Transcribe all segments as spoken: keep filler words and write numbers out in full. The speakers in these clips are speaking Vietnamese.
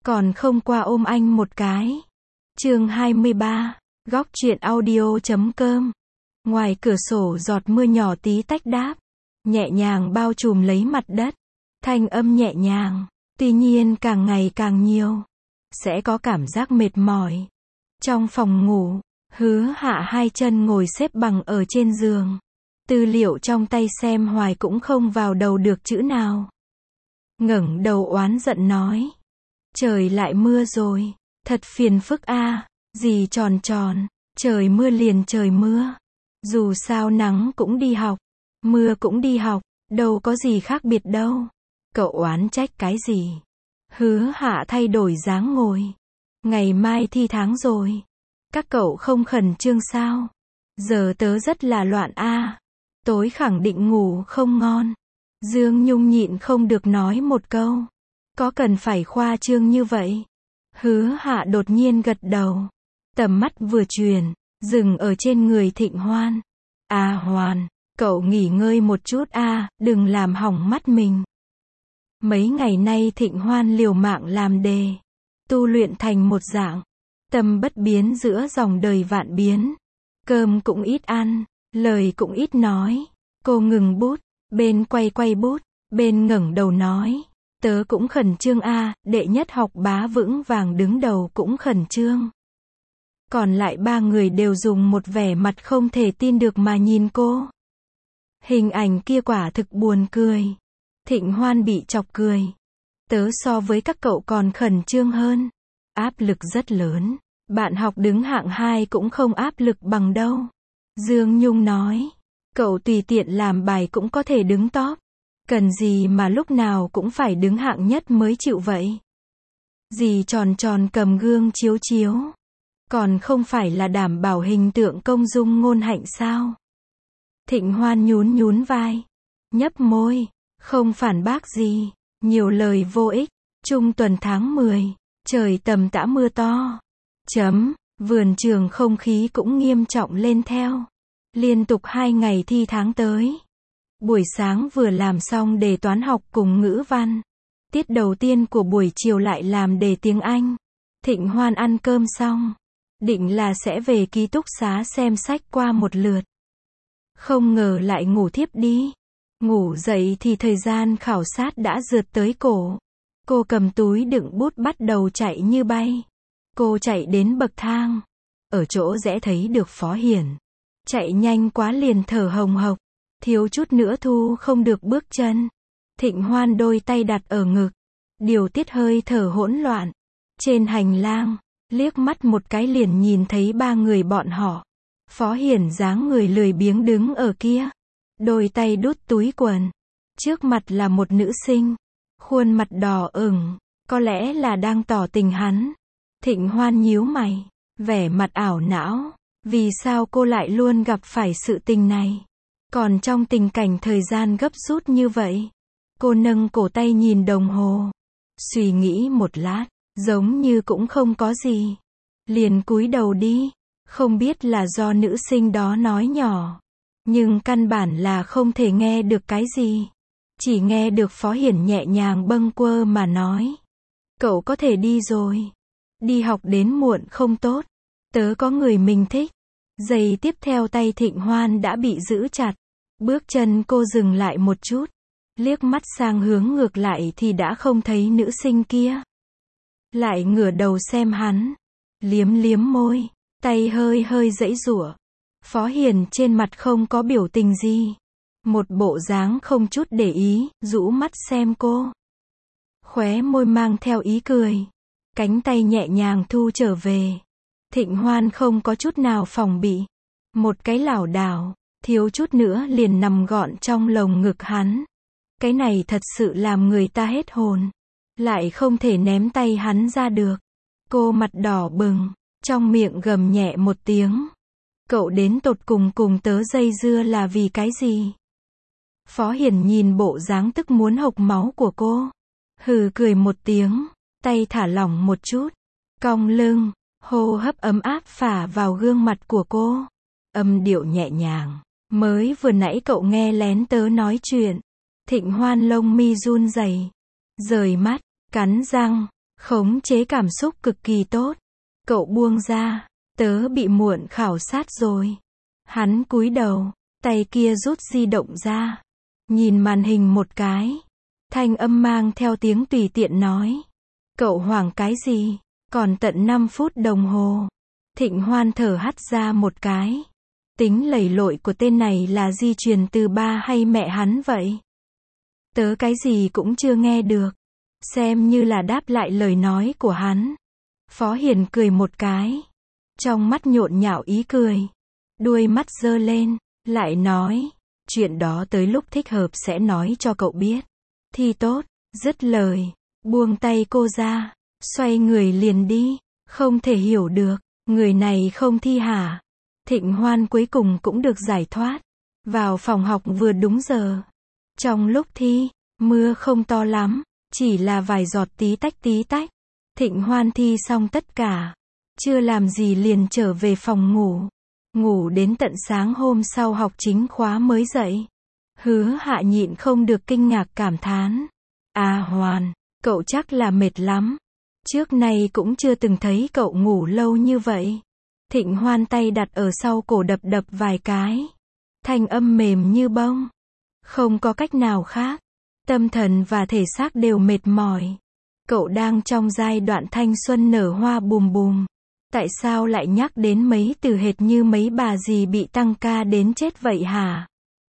còn không qua ôm anh một cái. Chương hai mươi ba, góc truyện audio chấm com. Ngoài cửa sổ giọt mưa nhỏ tí tách đáp, nhẹ nhàng bao trùm lấy mặt đất. Thanh âm nhẹ nhàng, tuy nhiên càng ngày càng nhiều, sẽ có cảm giác mệt mỏi. Trong phòng ngủ, Hứa Hạ hai chân ngồi xếp bằng ở trên giường. Tư liệu trong tay xem hoài cũng không vào đầu được chữ nào. Ngẩng đầu oán giận nói, trời lại mưa rồi, thật phiền phức a. Dì tròn tròn, trời mưa liền trời mưa. Dù sao nắng cũng đi học, mưa cũng đi học, đâu có gì khác biệt đâu. Cậu oán trách cái gì? Hứa Hạ thay đổi dáng ngồi. Ngày mai thi tháng rồi. Các cậu không khẩn trương sao? Giờ tớ rất là loạn a. Tối khẳng định ngủ không ngon. Dương Nhung nhịn không được nói một câu. Có cần phải khoa trương như vậy? Hứa Hạ đột nhiên gật đầu. Tầm mắt vừa chuyển, dừng ở trên người Thịnh Hoan. À Hoan, cậu nghỉ ngơi một chút a, đừng làm hỏng mắt mình. Mấy ngày nay Thịnh Hoan liều mạng làm đề, tu luyện thành một dạng, tâm bất biến giữa dòng đời vạn biến. Cơm cũng ít ăn, lời cũng ít nói. Cô ngừng bút, bên quay quay bút, bên ngẩng đầu nói, tớ cũng khẩn trương a, đệ nhất học bá vững vàng đứng đầu cũng khẩn trương. Còn lại ba người đều dùng một vẻ mặt không thể tin được mà nhìn cô. Hình ảnh kia quả thực buồn cười. Thịnh Hoan bị chọc cười. Tớ so với các cậu còn khẩn trương hơn. Áp lực rất lớn. Bạn học đứng hạng hai cũng không áp lực bằng đâu. Dương Nhung nói. Cậu tùy tiện làm bài cũng có thể đứng top. Cần gì mà lúc nào cũng phải đứng hạng nhất mới chịu vậy. Dì tròn tròn cầm gương chiếu chiếu. Còn không phải là đảm bảo hình tượng công dung ngôn hạnh sao? Thịnh Hoan nhún nhún vai. Nhấp môi. Không phản bác gì. Nhiều lời vô ích. Trung tuần tháng mười. Trời tầm tã mưa to. Chấm. Vườn trường không khí cũng nghiêm trọng lên theo. Liên tục hai ngày thi tháng tới. Buổi sáng vừa làm xong đề toán học cùng ngữ văn. Tiết đầu tiên của buổi chiều lại làm đề tiếng Anh. Thịnh Hoan ăn cơm xong. Định là sẽ về ký túc xá xem sách qua một lượt. Không ngờ lại ngủ thiếp đi. Ngủ dậy thì thời gian khảo sát đã rượt tới cổ. Cô cầm túi đựng bút bắt đầu chạy như bay. Cô chạy đến bậc thang. Ở chỗ rẽ thấy được Phó Hiển. Chạy nhanh quá liền thở hồng hộc. Thiếu chút nữa thu không được bước chân. Thịnh Hoan đôi tay đặt ở ngực. Điều tiết hơi thở hỗn loạn. Trên hành lang. Liếc mắt một cái liền nhìn thấy ba người bọn họ. Phó Hiển dáng người lười biếng đứng ở kia. Đôi tay đút túi quần. Trước mặt là một nữ sinh. Khuôn mặt đỏ ửng. Có lẽ là đang tỏ tình hắn. Thịnh Hoan nhíu mày. Vẻ mặt ảo não. Vì sao cô lại luôn gặp phải sự tình này? Còn trong tình cảnh thời gian gấp rút như vậy. Cô nâng cổ tay nhìn đồng hồ. Suy nghĩ một lát. Giống như cũng không có gì. Liền cúi đầu đi. Không biết là do nữ sinh đó nói nhỏ. Nhưng căn bản là không thể nghe được cái gì. Chỉ nghe được Phó Hiển nhẹ nhàng bâng quơ mà nói. Cậu có thể đi rồi. Đi học đến muộn không tốt. Tớ có người mình thích. Giây tiếp theo tay Thịnh Hoan đã bị giữ chặt. Bước chân cô dừng lại một chút. Liếc mắt sang hướng ngược lại thì đã không thấy nữ sinh kia. Lại ngửa đầu xem hắn. Liếm liếm môi. Tay hơi hơi giãy giụa. Phó Hiền trên mặt không có biểu tình gì. Một bộ dáng không chút để ý, rũ mắt xem cô. Khóe môi mang theo ý cười. Cánh tay nhẹ nhàng thu trở về. Thịnh Hoan không có chút nào phòng bị. Một cái lảo đảo, thiếu chút nữa liền nằm gọn trong lồng ngực hắn. Cái này thật sự làm người ta hết hồn. Lại không thể ném tay hắn ra được. Cô mặt đỏ bừng, trong miệng gầm nhẹ một tiếng. Cậu đến tột cùng cùng tớ dây dưa là vì cái gì? Phó Hiển nhìn bộ dáng tức muốn hộc máu của cô. Hừ cười một tiếng, tay thả lỏng một chút. Cong lưng, hô hấp ấm áp phả vào gương mặt của cô. Âm điệu nhẹ nhàng. Mới vừa nãy cậu nghe lén tớ nói chuyện. Thịnh Hoan lông mi run rẩy. Rời mắt, cắn răng. Khống chế cảm xúc cực kỳ tốt. Cậu buông ra. Tớ bị muộn khảo sát rồi. Hắn cúi đầu, tay kia rút di động ra. Nhìn màn hình một cái. Thanh âm mang theo tiếng tùy tiện nói. Cậu hoảng cái gì? Còn tận năm phút đồng hồ. Thịnh Hoan thở hắt ra một cái. Tính lầy lội của tên này là di truyền từ ba hay mẹ hắn vậy? Tớ cái gì cũng chưa nghe được. Xem như là đáp lại lời nói của hắn. Phó Hiền cười một cái. Trong mắt nhộn nhạo ý cười. Đuôi mắt giơ lên, lại nói. Chuyện đó tới lúc thích hợp sẽ nói cho cậu biết. Thi tốt, dứt lời. Buông tay cô ra. Xoay người liền đi. Không thể hiểu được. Người này không thi hả? Thịnh Hoan cuối cùng cũng được giải thoát. Vào phòng học vừa đúng giờ. Trong lúc thi, mưa không to lắm. Chỉ là vài giọt tí tách tí tách. Thịnh Hoan thi xong tất cả. Chưa làm gì liền trở về phòng ngủ. Ngủ đến tận sáng hôm sau học chính khóa mới dậy. Hứa Hạ nhịn không được kinh ngạc cảm thán. À Hoan, cậu chắc là mệt lắm. Trước nay cũng chưa từng thấy cậu ngủ lâu như vậy. Thịnh Hoan tay đặt ở sau cổ đập đập vài cái. Thanh âm mềm như bông. Không có cách nào khác. Tâm thần và thể xác đều mệt mỏi. Cậu đang trong giai đoạn thanh xuân nở hoa bùm bùm. Tại sao lại nhắc đến mấy từ hệt như mấy bà gì bị tăng ca đến chết vậy hả?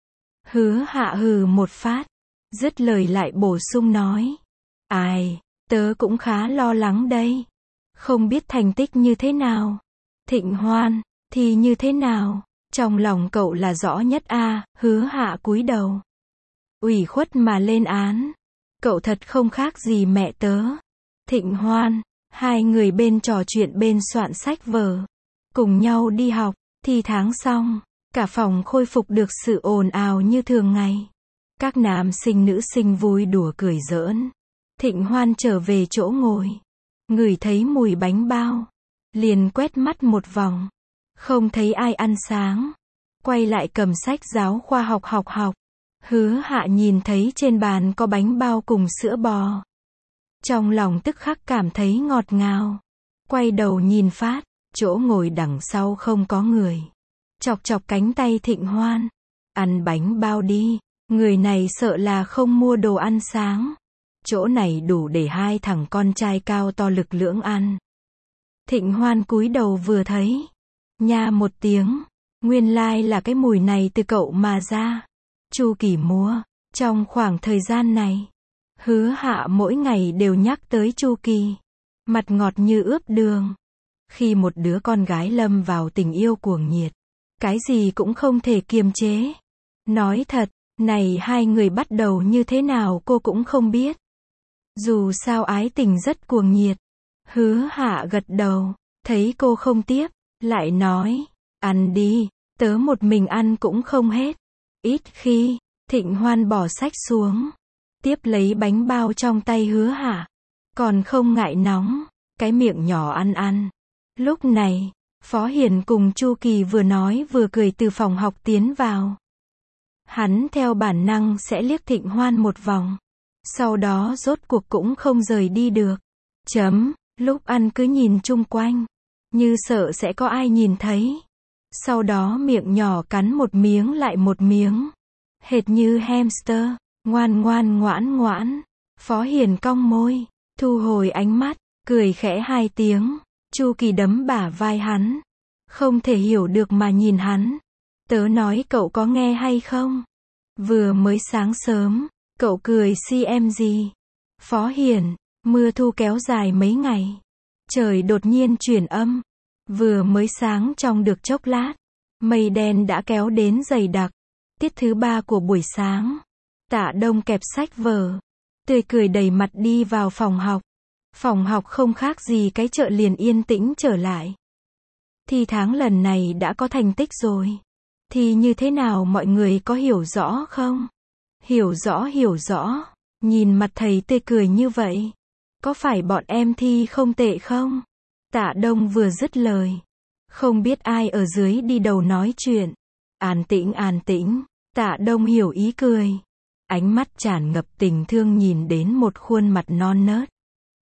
Hứa Hạ hừ một phát. Dứt lời lại bổ sung nói. Ai, tớ cũng khá lo lắng đây. Không biết thành tích như thế nào. Thịnh Hoan, thì như thế nào? Trong lòng cậu là rõ nhất a. À, Hứa Hạ cúi đầu. Ủy khuất mà lên án. Cậu thật không khác gì mẹ tớ. Thịnh Hoan, hai người bên trò chuyện bên soạn sách vở. Cùng nhau đi học, thi tháng xong. Cả phòng khôi phục được sự ồn ào như thường ngày. Các nam sinh nữ sinh vui đùa cười giỡn. Thịnh Hoan trở về chỗ ngồi. Ngửi thấy mùi bánh bao. Liền quét mắt một vòng. Không thấy ai ăn sáng. Quay lại cầm sách giáo khoa học học học. Hứa Hạ nhìn thấy trên bàn có bánh bao cùng sữa bò. Trong lòng tức khắc cảm thấy ngọt ngào. Quay đầu nhìn phát, chỗ ngồi đằng sau không có người. Chọc chọc cánh tay Thịnh Hoan. Ăn bánh bao đi, người này sợ là không mua đồ ăn sáng. Chỗ này đủ để hai thằng con trai cao to lực lưỡng ăn. Thịnh Hoan cúi đầu vừa thấy. Nha một tiếng. Nguyên lai là cái mùi này từ cậu mà ra. Chu Kỳ mua. Trong khoảng thời gian này, Hứa Hạ mỗi ngày đều nhắc tới Chu Kỳ. Mặt ngọt như ướp đường. Khi một đứa con gái lâm vào tình yêu cuồng nhiệt, cái gì cũng không thể kiềm chế. Nói thật, này hai người bắt đầu như thế nào cô cũng không biết. Dù sao ái tình rất cuồng nhiệt. Hứa Hạ gật đầu, thấy cô không tiếp, lại nói, ăn đi, tớ một mình ăn cũng không hết. Ít khi, Thịnh Hoan bỏ sách xuống, tiếp lấy bánh bao trong tay Hứa Hạ, còn không ngại nóng, cái miệng nhỏ ăn ăn. Lúc này, Phó Hiền cùng Chu Kỳ vừa nói vừa cười từ phòng học tiến vào. Hắn theo bản năng sẽ liếc Thịnh Hoan một vòng, sau đó rốt cuộc cũng không rời đi được. Chấm, lúc ăn cứ nhìn chung quanh, như sợ sẽ có ai nhìn thấy. Sau đó miệng nhỏ cắn một miếng lại một miếng, hệt như hamster, ngoan ngoan ngoãn ngoãn. Phó Hiền cong môi, thu hồi ánh mắt, cười khẽ hai tiếng. Chu Kỳ đấm bả vai hắn, không thể hiểu được mà nhìn hắn. Tớ nói cậu có nghe hay không? Vừa mới sáng sớm, cậu cười si em gì? Phó Hiền, mưa thu kéo dài mấy ngày. Trời đột nhiên chuyển âm. Vừa mới sáng trong được chốc lát, mây đen đã kéo đến dày đặc. Tiết thứ ba của buổi sáng. Tạ Đông kẹp sách vở, tươi cười đầy mặt đi vào phòng học. Phòng học không khác gì cái chợ liền yên tĩnh trở lại. Thi tháng lần này đã có thành tích rồi. Thì như thế nào mọi người có hiểu rõ không? Hiểu rõ hiểu rõ. Nhìn mặt thầy tươi cười như vậy. Có phải bọn em thi không tệ không? Tạ Đông vừa dứt lời. Không biết ai ở dưới đi đầu nói chuyện. An tĩnh an tĩnh. Tạ Đông hiểu ý cười. Ánh mắt tràn ngập tình thương nhìn đến một khuôn mặt non nớt.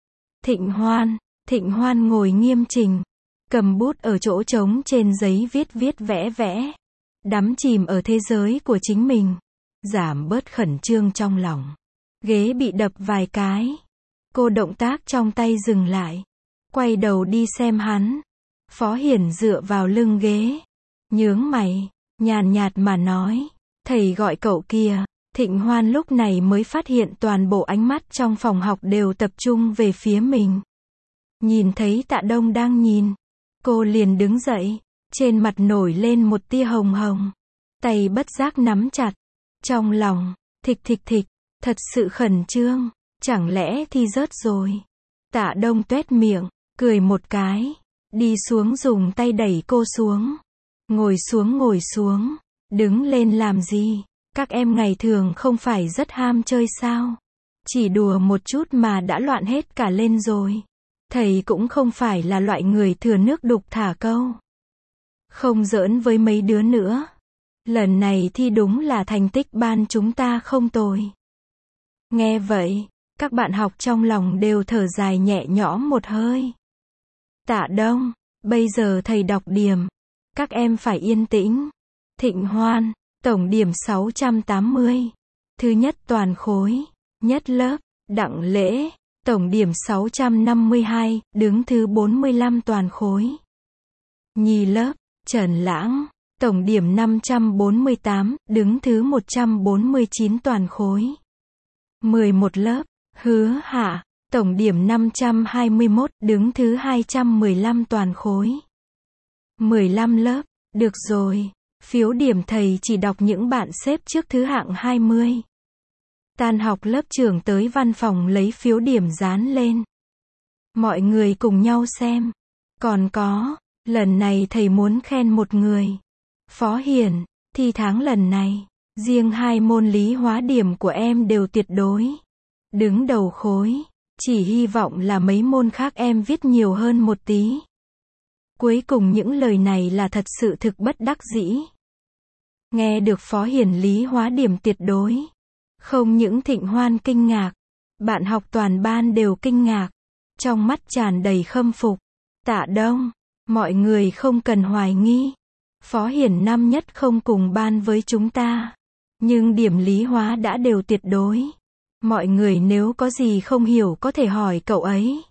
Thịnh Hoan. Thịnh Hoan ngồi nghiêm chỉnh, cầm bút ở chỗ trống trên giấy viết viết vẽ vẽ, đắm chìm ở thế giới của chính mình, giảm bớt khẩn trương trong lòng. Ghế bị đập vài cái. Cô động tác trong tay dừng lại, quay đầu đi xem hắn. Phó Hiển dựa vào lưng ghế, nhướng mày, nhàn nhạt mà nói, thầy gọi cậu kìa. Thịnh Hoan lúc này mới phát hiện toàn bộ ánh mắt trong phòng học đều tập trung về phía mình. Nhìn thấy Tạ Đông đang nhìn, cô liền đứng dậy, trên mặt nổi lên một tia hồng hồng, tay bất giác nắm chặt, trong lòng, thịch thịch thịch, thật sự khẩn trương, chẳng lẽ thi rớt rồi. Tạ Đông tuét miệng, cười một cái, đi xuống dùng tay đẩy cô xuống. Ngồi xuống ngồi xuống, đứng lên làm gì, các em ngày thường không phải rất ham chơi sao? Chỉ đùa một chút mà đã loạn hết cả lên rồi. Thầy cũng không phải là loại người thừa nước đục thả câu. Không giỡn với mấy đứa nữa. Lần này thi đúng là thành tích ban chúng ta không tồi. Nghe vậy, các bạn học trong lòng đều thở dài nhẹ nhõm một hơi. Tạ Đông, bây giờ thầy đọc điểm. Các em phải yên tĩnh. Thịnh Hoan, tổng điểm sáu trăm tám mươi. Thứ nhất toàn khối, nhất lớp. Đặng Lễ, tổng điểm sáu trăm năm mươi hai, đứng thứ bốn mươi lăm toàn khối. Nhì lớp, Trần Lãng, tổng điểm năm trăm bốn mươi tám, đứng thứ một trăm bốn mươi chín toàn khối. mười một lớp, Hứa Hạ, tổng điểm năm trăm hai mươi mốt, đứng thứ hai trăm mười lăm toàn khối. mười lăm lớp, được rồi, phiếu điểm thầy chỉ đọc những bạn xếp trước thứ hạng hai mươi. Tan học lớp trưởng tới văn phòng lấy phiếu điểm dán lên. Mọi người cùng nhau xem. Còn có, lần này thầy muốn khen một người. Phó Hiển, thi tháng lần này, riêng hai môn lý hóa điểm của em đều tuyệt đối. Đứng đầu khối, chỉ hy vọng là mấy môn khác em viết nhiều hơn một tí. Cuối cùng những lời này là thật sự thực bất đắc dĩ. Nghe được Phó Hiển lý hóa điểm tuyệt đối. Không những Thịnh Hoan kinh ngạc, bạn học toàn ban đều kinh ngạc, trong mắt tràn đầy khâm phục. Tạ Đông, mọi người không cần hoài nghi. Phó Hiển năm nhất không cùng ban với chúng ta, nhưng điểm lý hóa đã đều tuyệt đối. Mọi người nếu có gì không hiểu có thể hỏi cậu ấy.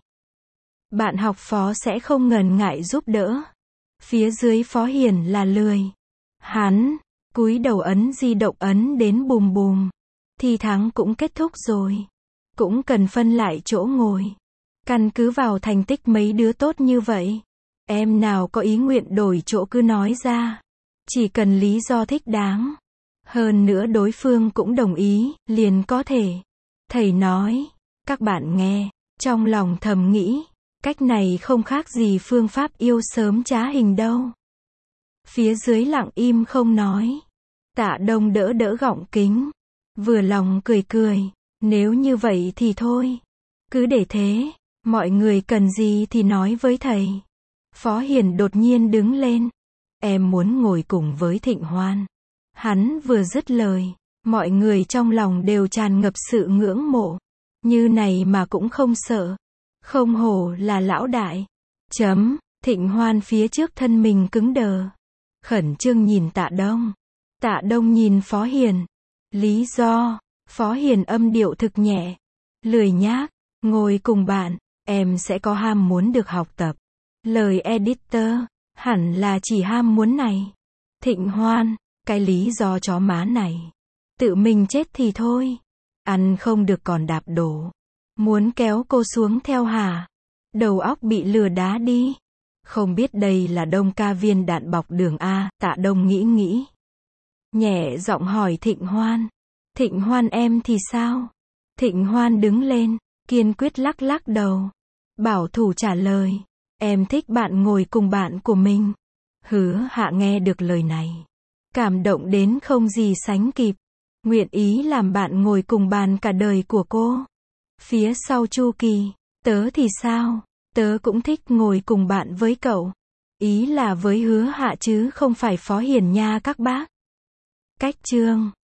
Bạn học Phó sẽ không ngần ngại giúp đỡ. Phía dưới Phó Hiển là lười. Hắn, cúi đầu ấn di động ấn đến bùm bùm. Thi tháng cũng kết thúc rồi. Cũng cần phân lại chỗ ngồi. Căn cứ vào thành tích mấy đứa tốt như vậy. Em nào có ý nguyện đổi chỗ cứ nói ra. Chỉ cần lý do thích đáng. Hơn nữa đối phương cũng đồng ý, liền có thể. Thầy nói. Các bạn nghe, trong lòng thầm nghĩ. Cách này không khác gì phương pháp yêu sớm trá hình đâu. Phía dưới lặng im không nói. Tạ Đông đỡ đỡ gọng kính. Vừa lòng cười cười, nếu như vậy thì thôi. Cứ để thế, mọi người cần gì thì nói với thầy. Phó Hiển đột nhiên đứng lên. Em muốn ngồi cùng với Thịnh Hoan. Hắn vừa dứt lời, mọi người trong lòng đều tràn ngập sự ngưỡng mộ. Như này mà cũng không sợ. Không hổ là lão đại. Chấm, Thịnh Hoan phía trước thân mình cứng đờ. Khẩn trương nhìn Tạ Đông. Tạ Đông nhìn Phó Hiển. Lý do, Phó Hiển âm điệu thực nhẹ. Lười nhác, ngồi cùng bạn, em sẽ có ham muốn được học tập. Lời editor, hẳn là chỉ ham muốn này. Thịnh Hoan, cái lý do chó má này. Tự mình chết thì thôi. Ăn không được còn đạp đổ. Muốn kéo cô xuống theo hả? Đầu óc bị lừa đá đi. Không biết đây là Đông ca viên đạn bọc đường A, Tạ Đông nghĩ nghĩ. Nhẹ giọng hỏi Thịnh Hoan. Thịnh Hoan em thì sao? Thịnh Hoan đứng lên, kiên quyết lắc lắc đầu. Bảo thủ trả lời. Em thích bạn ngồi cùng bạn của mình. Hứa Hạ nghe được lời này. Cảm động đến không gì sánh kịp. Nguyện ý làm bạn ngồi cùng bàn cả đời của cô. Phía sau Chu Kỳ. Tớ thì sao? Tớ cũng thích ngồi cùng bạn với cậu. Ý là với Hứa Hạ chứ không phải Phó Hiển nha các bác. Cách chương